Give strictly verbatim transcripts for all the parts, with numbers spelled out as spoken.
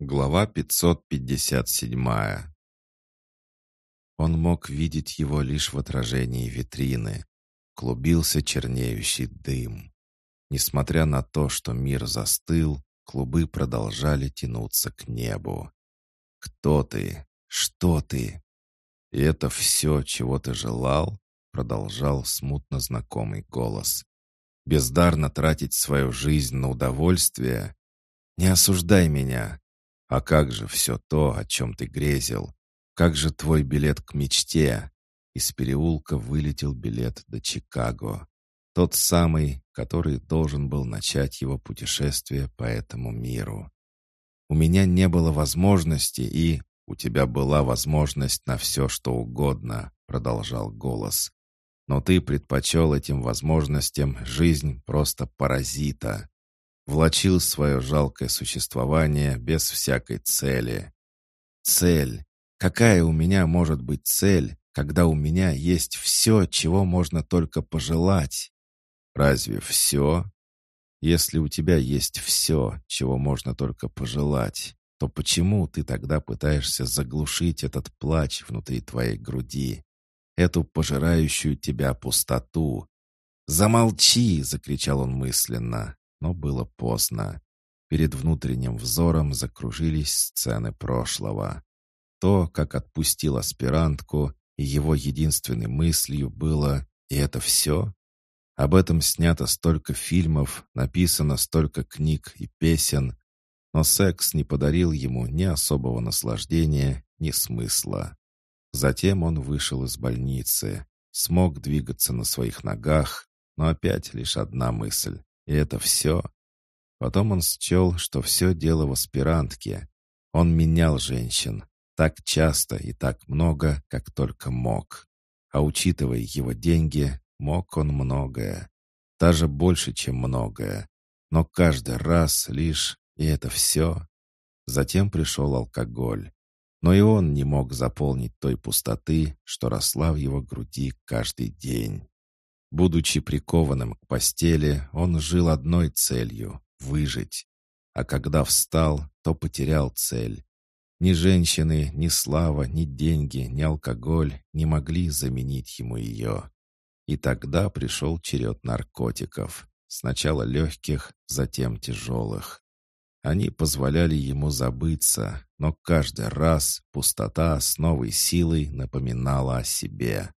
Глава пятьсот пятьдесят семь. Он мог видеть его лишь в отражении витрины. Клубился чернеющий дым. Несмотря на то, что мир застыл, клубы продолжали тянуться к небу. «Кто ты? Что ты?» «И это все, чего ты желал?» — продолжал смутно знакомый голос. «Бездарно тратить свою жизнь на удовольствие? Не осуждай меня. А как же все то, о чем ты грезил? Как же твой билет к мечте?» Из переулка вылетел билет до Чикаго. Тот самый, который должен был начать его путешествие по этому миру. «У меня не было возможности, и у тебя была возможность на все, что угодно», — продолжал голос. «Но ты предпочел этим возможностям жизнь просто паразита. Влачил свое жалкое существование без всякой цели. Цель? Какая у меня может быть цель, когда у меня есть все, чего можно только пожелать? Разве все? Если у тебя есть все, чего можно только пожелать, то почему ты тогда пытаешься заглушить этот плач внутри твоей груди, эту пожирающую тебя пустоту?» «Замолчи!» — закричал он мысленно. Но было поздно. Перед внутренним взором закружились сцены прошлого. То, как отпустил аспирантку, и его единственной мыслью было «и это все?». Об этом снято столько фильмов, написано столько книг и песен, но секс не подарил ему ни особого наслаждения, ни смысла. Затем он вышел из больницы, смог двигаться на своих ногах, но опять лишь одна мысль. И это все. Потом он счел, что все дело в аспирантке. Он менял женщин так часто и так много, как только мог. А учитывая его деньги, мог он многое. Даже больше, чем многое. Но каждый раз лишь «и это все». Затем пришел алкоголь. Но и он не мог заполнить той пустоты, что росла в его груди каждый день. Будучи прикованным к постели, он жил одной целью — выжить. А когда встал, то потерял цель. Ни женщины, ни слава, ни деньги, ни алкоголь не могли заменить ему ее. И тогда пришел черед наркотиков. Сначала легких, затем тяжелых. Они позволяли ему забыться, но каждый раз пустота с новой силой напоминала о себе.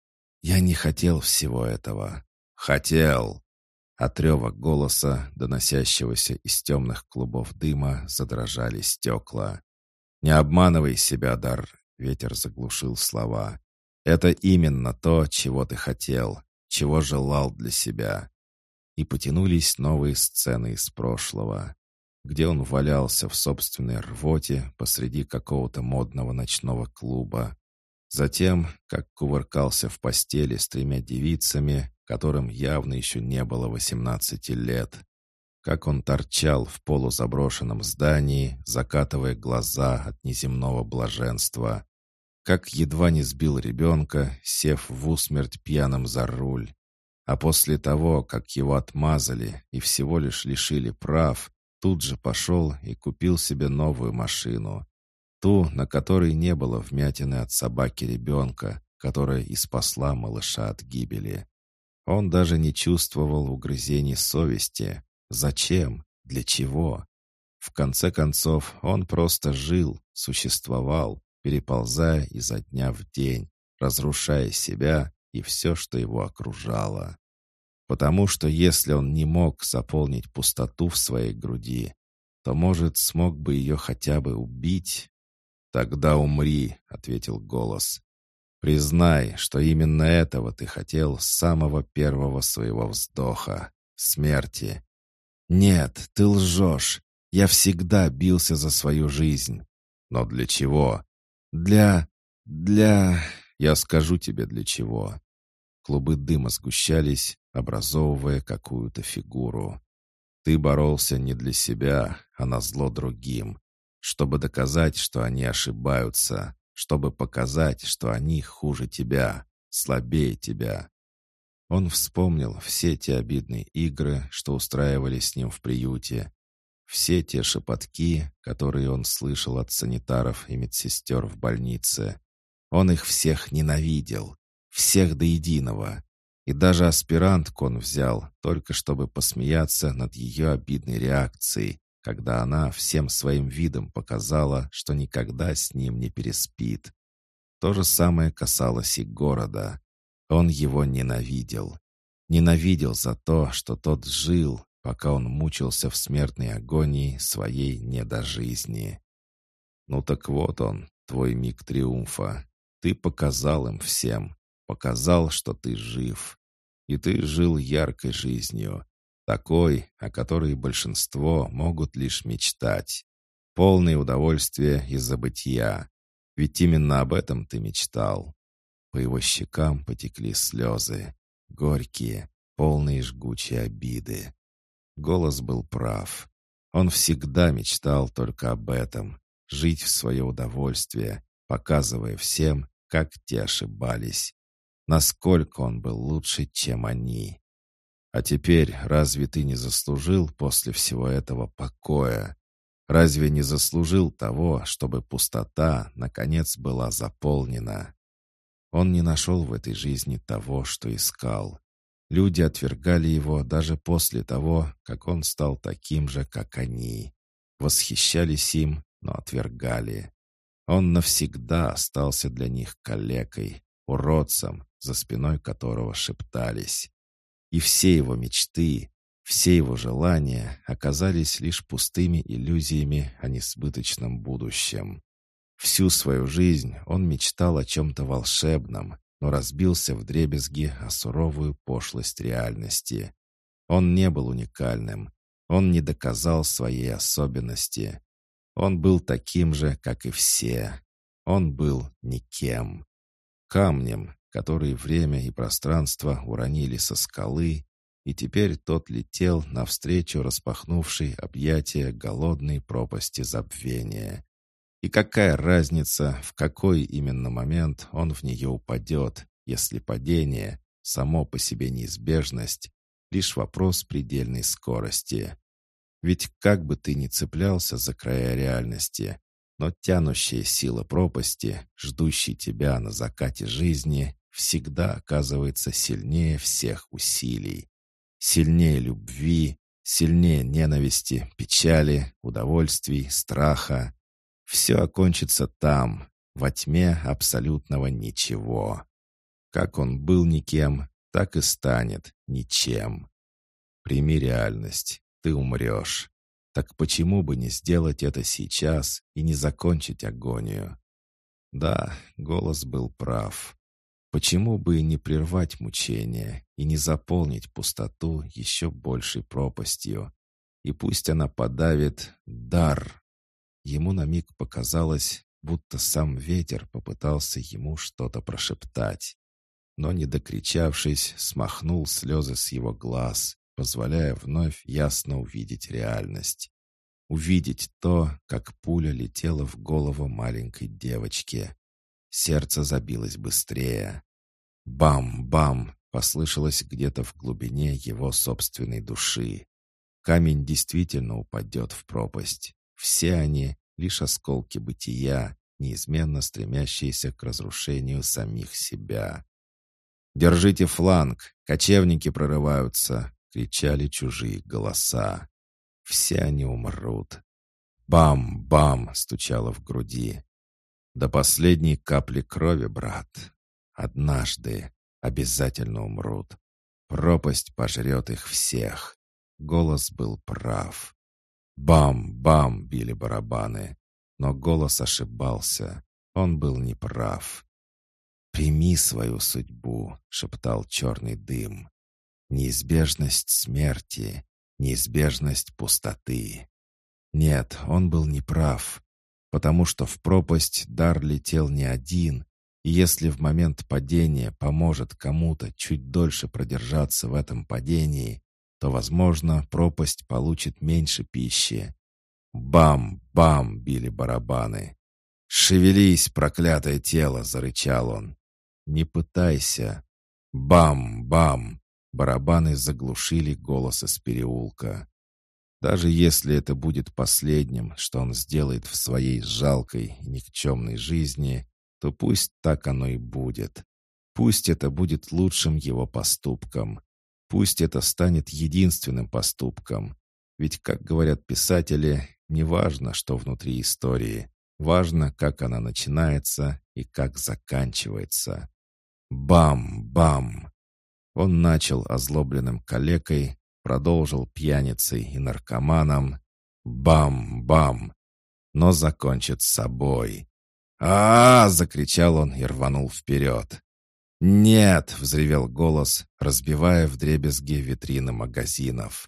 «Я не хотел всего этого». «Хотел!» От рева голоса, доносящегося из темных клубов дыма, задрожали стекла. «Не обманывай себя, Дар!» — ветер заглушил слова. «Это именно то, чего ты хотел, чего желал для себя». И потянулись новые сцены из прошлого, где он валялся в собственной рвоте посреди какого-то модного ночного клуба. Затем, как кувыркался в постели с тремя девицами, которым явно еще не было восемнадцати лет. Как он торчал в полузаброшенном здании, закатывая глаза от неземного блаженства. Как едва не сбил ребенка, сев в усмерть пьяным за руль. А после того, как его отмазали и всего лишь лишили прав, тут же пошел и купил себе новую машину. Ту, на которой не было вмятины от собаки ребенка, которая и спасла малыша от гибели. Он даже не чувствовал угрызений совести. Зачем? Для чего? В конце концов, он просто жил, существовал, переползая изо дня в день, разрушая себя и все, что его окружало. Потому что если он не мог заполнить пустоту в своей груди, то, может, смог бы ее хотя бы убить? «Тогда умри», — ответил голос. «Признай, что именно этого ты хотел с самого первого своего вздоха — смерти». «Нет, ты лжешь. Я всегда бился за свою жизнь». «Но для чего?» «Для... для... Я скажу тебе, для чего». Клубы дыма сгущались, образовывая какую-то фигуру. «Ты боролся не для себя, а назло другим, чтобы доказать, что они ошибаются, чтобы показать, что они хуже тебя, слабее тебя». Он вспомнил все те обидные игры, что устраивали с ним в приюте. Все те шепотки, которые он слышал от санитаров и медсестер в больнице. Он их всех ненавидел. Всех до единого. И даже аспирантку он взял, только чтобы посмеяться над ее обидной реакцией, когда она всем своим видом показала, что никогда с ним не переспит. То же самое касалось и города. Он его ненавидел. Ненавидел за то, что тот жил, пока он мучился в смертной агонии своей недожизни. Ну так вот он, твой миг триумфа. Ты показал им всем, показал, что ты жив. И ты жил яркой жизнью, такой, о которой большинство могут лишь мечтать. Полное удовольствие и забытья. Ведь именно об этом ты мечтал. По его щекам потекли слезы, горькие, полные жгучей обиды. Голос был прав. Он всегда мечтал только об этом, жить в свое удовольствие, показывая всем, как те ошибались, насколько он был лучше, чем они. А теперь разве ты не заслужил после всего этого покоя? Разве не заслужил того, чтобы пустота, наконец, была заполнена? Он не нашел в этой жизни того, что искал. Люди отвергали его даже после того, как он стал таким же, как они. Восхищались им, но отвергали. Он навсегда остался для них калекой, уродцем, за спиной которого шептались. И все его мечты, все его желания оказались лишь пустыми иллюзиями о несбыточном будущем. Всю свою жизнь он мечтал о чем-то волшебном, но разбился вдребезги о суровую пошлость реальности. Он не был уникальным, он не доказал своей особенности. Он был таким же, как и все. Он был никем. Камнем, который время и пространство уронили со скалы, и теперь тот летел навстречу распахнувшей объятия голодной пропасти забвения. И какая разница, в какой именно момент он в нее упадет, если падение, само по себе неизбежность, лишь вопрос предельной скорости. Ведь как бы ты ни цеплялся за края реальности, но тянущая сила пропасти, ждущей тебя на закате жизни, всегда оказывается сильнее всех усилий. Сильнее любви, сильнее ненависти, печали, удовольствий, страха. Все окончится там, во тьме абсолютного ничего. Как он был никем, так и станет ничем. Прими реальность, ты умрешь. Так почему бы не сделать это сейчас и не закончить агонию? Да, голос был прав. Почему бы и не прервать мучение и не заполнить пустоту еще большей пропастью? И пусть она подавит дар. Ему на миг показалось, будто сам ветер попытался ему что-то прошептать. Но, не докричавшись, смахнул слезы с его глаз, позволяя вновь ясно увидеть реальность. Увидеть то, как пуля летела в голову маленькой девочки. Сердце забилось быстрее. Бам-бам! Послышалось где-то в глубине его собственной души. Камень действительно упадет в пропасть. Все они — лишь осколки бытия, неизменно стремящиеся к разрушению самих себя. «Держите фланг! Кочевники прорываются!» — кричали чужие голоса. «Все они умрут!» «Бам-бам!» — стучало в груди. «До последней капли крови, брат! Однажды обязательно умрут! Пропасть пожрет их всех!» Голос был прав. Бам-бам били барабаны. Но голос ошибался. Он был неправ. «Прими свою судьбу», — шептал черный дым. «Неизбежность смерти, неизбежность пустоты». Нет, он был неправ, потому что в пропасть дар летел не один, и если в момент падения поможет кому-то чуть дольше продержаться в этом падении, то, возможно, пропасть получит меньше пищи. Бам-бам били барабаны. «Шевелись, проклятое тело!» — зарычал он. «Не пытайся!» Бам-бам! Барабаны заглушили голос из переулка. Даже если это будет последним, что он сделает в своей жалкой и никчемной жизни, то пусть так оно и будет. Пусть это будет лучшим его поступком. Пусть это станет единственным поступком. Ведь, как говорят писатели, не важно, что внутри истории. Важно, как она начинается и как заканчивается. Бам-бам! Он начал озлобленным калекой, продолжил пьяницей и наркоманом. Бам-бам! Но закончит с собой. а, -а, -а закричал он и рванул вперед. «Нет!» — взревел голос, разбивая вдребезги витрины магазинов.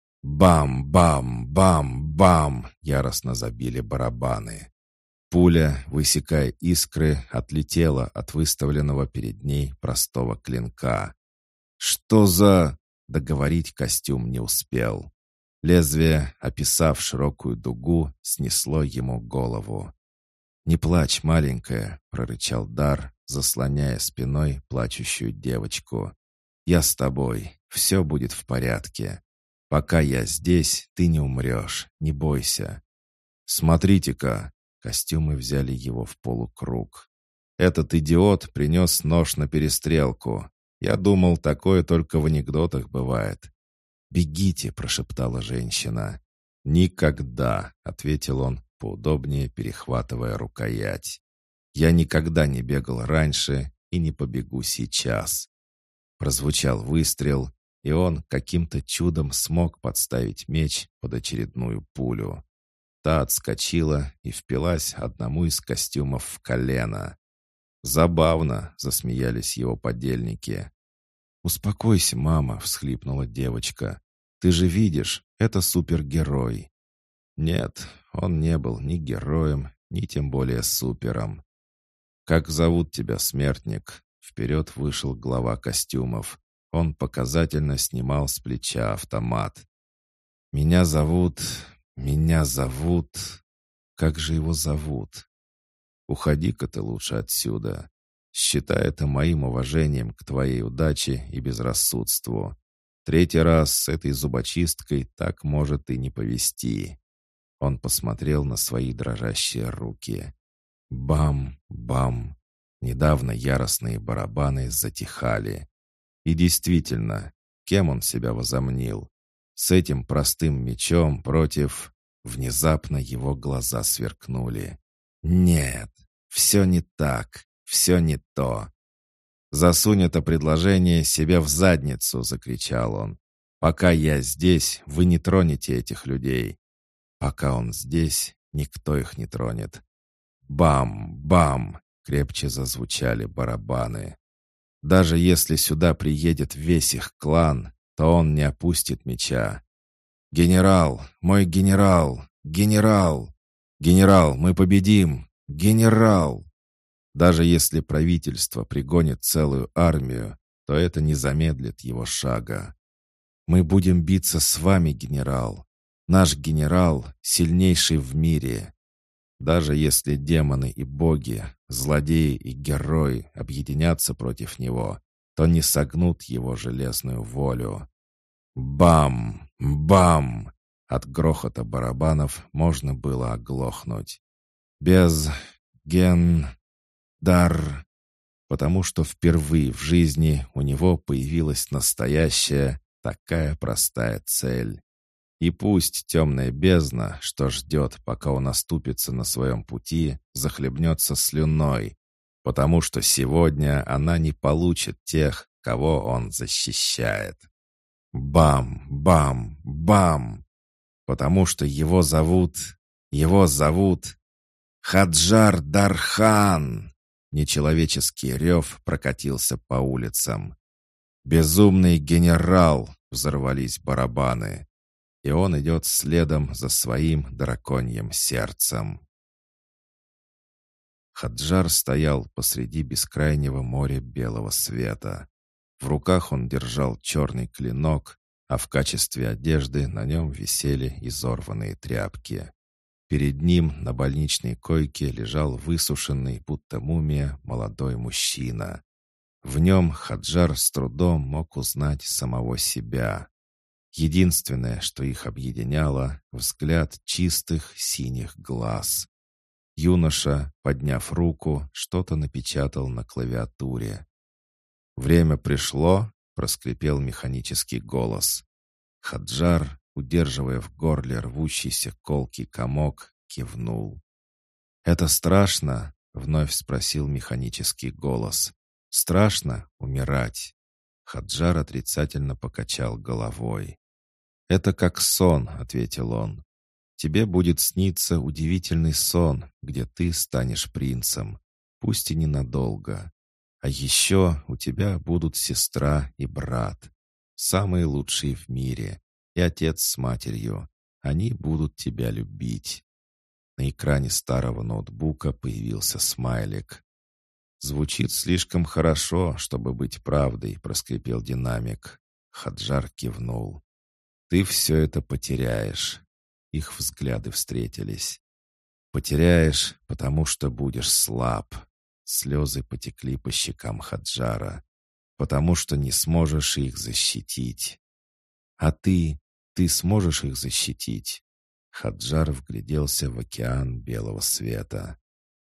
Бам-бам-бам-бам! Яростно забили барабаны. Пуля, высекая искры, отлетела от выставленного перед ней простого клинка. «Что за...» — договорить костюм не успел. Лезвие, описав широкую дугу, снесло ему голову. «Не плачь, маленькая!» — прорычал Дар, заслоняя спиной плачущую девочку. «Я с тобой. Все будет в порядке. Пока я здесь, ты не умрешь. Не бойся». «Смотрите-ка!» — костюмы взяли его в полукруг. «Этот идиот принес нож на перестрелку. Я думал, такое только в анекдотах бывает». «Бегите!» — прошептала женщина. «Никогда!» — ответил он, поудобнее перехватывая рукоять. «Я никогда не бегал раньше и не побегу сейчас». Прозвучал выстрел, и он каким-то чудом смог подставить меч под очередную пулю. Та отскочила и впилась одному из костюмов в колено. «Забавно!» — засмеялись его подельники. «Успокойся, мама!» — всхлипнула девочка. «Ты же видишь, это супергерой!» Нет, он не был ни героем, ни тем более супером. «Как зовут тебя, смертник?» Вперед вышел глава костюмов. Он показательно снимал с плеча автомат. «Меня зовут... Меня зовут... Как же его зовут?» «Уходи-ка ты лучше отсюда. Считай это моим уважением к твоей удаче и безрассудству. Третий раз с этой зубочисткой так может и не повести». Он посмотрел на свои дрожащие руки. Бам-бам. Недавно яростные барабаны затихали. И действительно, кем он себя возомнил? С этим простым мечом против... Внезапно его глаза сверкнули. «Нет, все не так, все не то». «Засунь это предложение себе в задницу!» — закричал он. «Пока я здесь, вы не тронете этих людей». Пока он здесь, никто их не тронет. Бам-бам! Крепче зазвучали барабаны. Даже если сюда приедет весь их клан, то он не опустит меча. «Генерал! Мой генерал! Генерал! Генерал, мы победим! Генерал!» Даже если правительство пригонит целую армию, то это не замедлит его шага. «Мы будем биться с вами, генерал! Наш генерал — сильнейший в мире. Даже если демоны и боги, злодеи и герои объединятся против него, то не согнут его железную волю». Бам! Бам! От грохота барабанов можно было оглохнуть. Без ген... дар... Потому что впервые в жизни у него появилась настоящая, такая простая цель. И пусть темная бездна, что ждет, пока он оступится на своем пути, захлебнется слюной, потому что сегодня она не получит тех, кого он защищает. Бам, бам, бам! Потому что его зовут... Его зовут... Хаджар Дархан! Нечеловеческий рев прокатился по улицам. «Безумный генерал!» — взорвались барабаны. И он идет следом за своим драконьим сердцем. Хаджар стоял посреди бескрайнего моря белого света. В руках он держал черный клинок, а в качестве одежды на нем висели изорванные тряпки. Перед ним на больничной койке лежал высушенный, будто мумия, молодой мужчина. В нем Хаджар с трудом мог узнать самого себя. Единственное, что их объединяло — взгляд чистых синих глаз. Юноша, подняв руку, что-то напечатал на клавиатуре. «Время пришло», — проскрипел механический голос. Хаджар, удерживая в горле рвущийся колкий комок, кивнул. «Это страшно?» — вновь спросил механический голос. «Страшно умирать?» Хаджар отрицательно покачал головой. «Это как сон», — ответил он. «Тебе будет сниться удивительный сон, где ты станешь принцем, пусть и ненадолго. А еще у тебя будут сестра и брат, самые лучшие в мире, и отец с матерью. Они будут тебя любить». На экране старого ноутбука появился смайлик. «Звучит слишком хорошо, чтобы быть правдой», — проскрипел динамик. Хаджар кивнул. «Ты все это потеряешь». Их взгляды встретились. «Потеряешь, потому что будешь слаб». Слезы потекли по щекам Хаджара. «Потому что не сможешь их защитить». «А ты? Ты сможешь их защитить?» Хаджар вгляделся в океан белого света.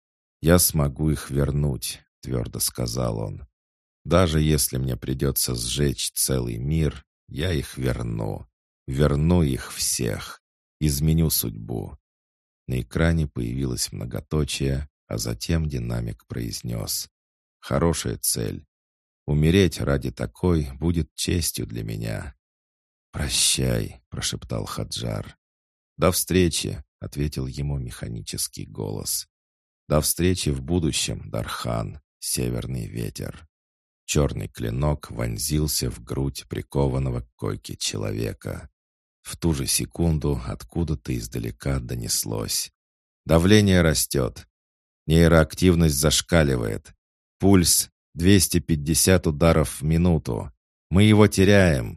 «Я смогу их вернуть», — твердо сказал он. «Даже если мне придется сжечь целый мир, я их верну. Верну их всех. Изменю судьбу». На экране появилось многоточие, а затем динамик произнес: «Хорошая цель. Умереть ради такой будет честью для меня». «Прощай», — прошептал Хаджар. «До встречи», — ответил ему механический голос. «До встречи в будущем, Дархан, северный ветер». Черный клинок вонзился в грудь прикованного к койке человека. В ту же секунду откуда-то издалека донеслось: «Давление растет. Нейроактивность зашкаливает. Пульс двести пятьдесят ударов в минуту. Мы его теряем».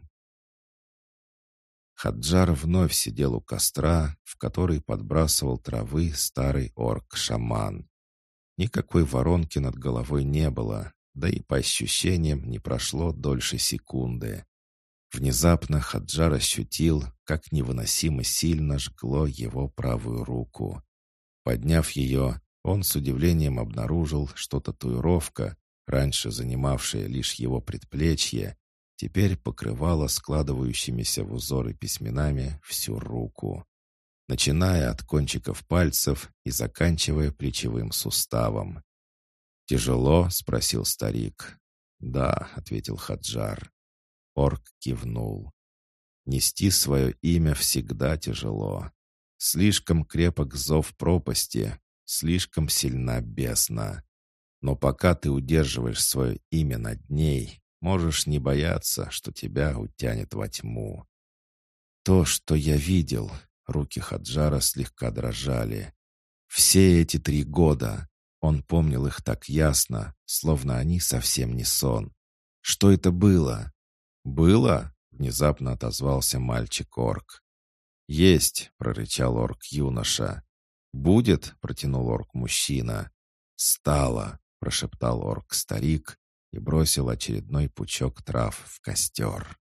Хаджар вновь сидел у костра, в который подбрасывал травы старый орк-шаман. Никакой воронки над головой не было, да и по ощущениям не прошло дольше секунды. Внезапно Хаджар ощутил, как невыносимо сильно жгло его правую руку. Подняв ее, он с удивлением обнаружил, что татуировка, раньше занимавшая лишь его предплечье, теперь покрывала складывающимися в узоры письменами всю руку, начиная от кончиков пальцев и заканчивая плечевым суставом. «Тяжело?» — спросил старик. «Да», — ответил Хаджар. Орк кивнул. «Нести свое имя всегда тяжело. Слишком крепок зов пропасти, слишком сильна бездна. Но пока ты удерживаешь свое имя над ней, можешь не бояться, что тебя утянет во тьму». То, что я видел, руки Хаджара слегка дрожали. Все эти три года он помнил их так ясно, словно они совсем не сон. Что это было? «Было?» — внезапно отозвался мальчик-орк. «Есть!» — прорычал орк-юноша. «Будет?» — протянул орк-мужчина. «Стало!» — прошептал орк-старик и бросил очередной пучок трав в костер.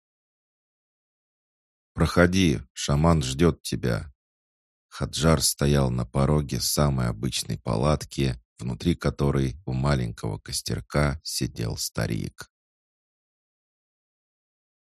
«Проходи, шаман ждет тебя». Хаджар стоял на пороге самой обычной палатки, внутри которой у маленького костерка сидел старик.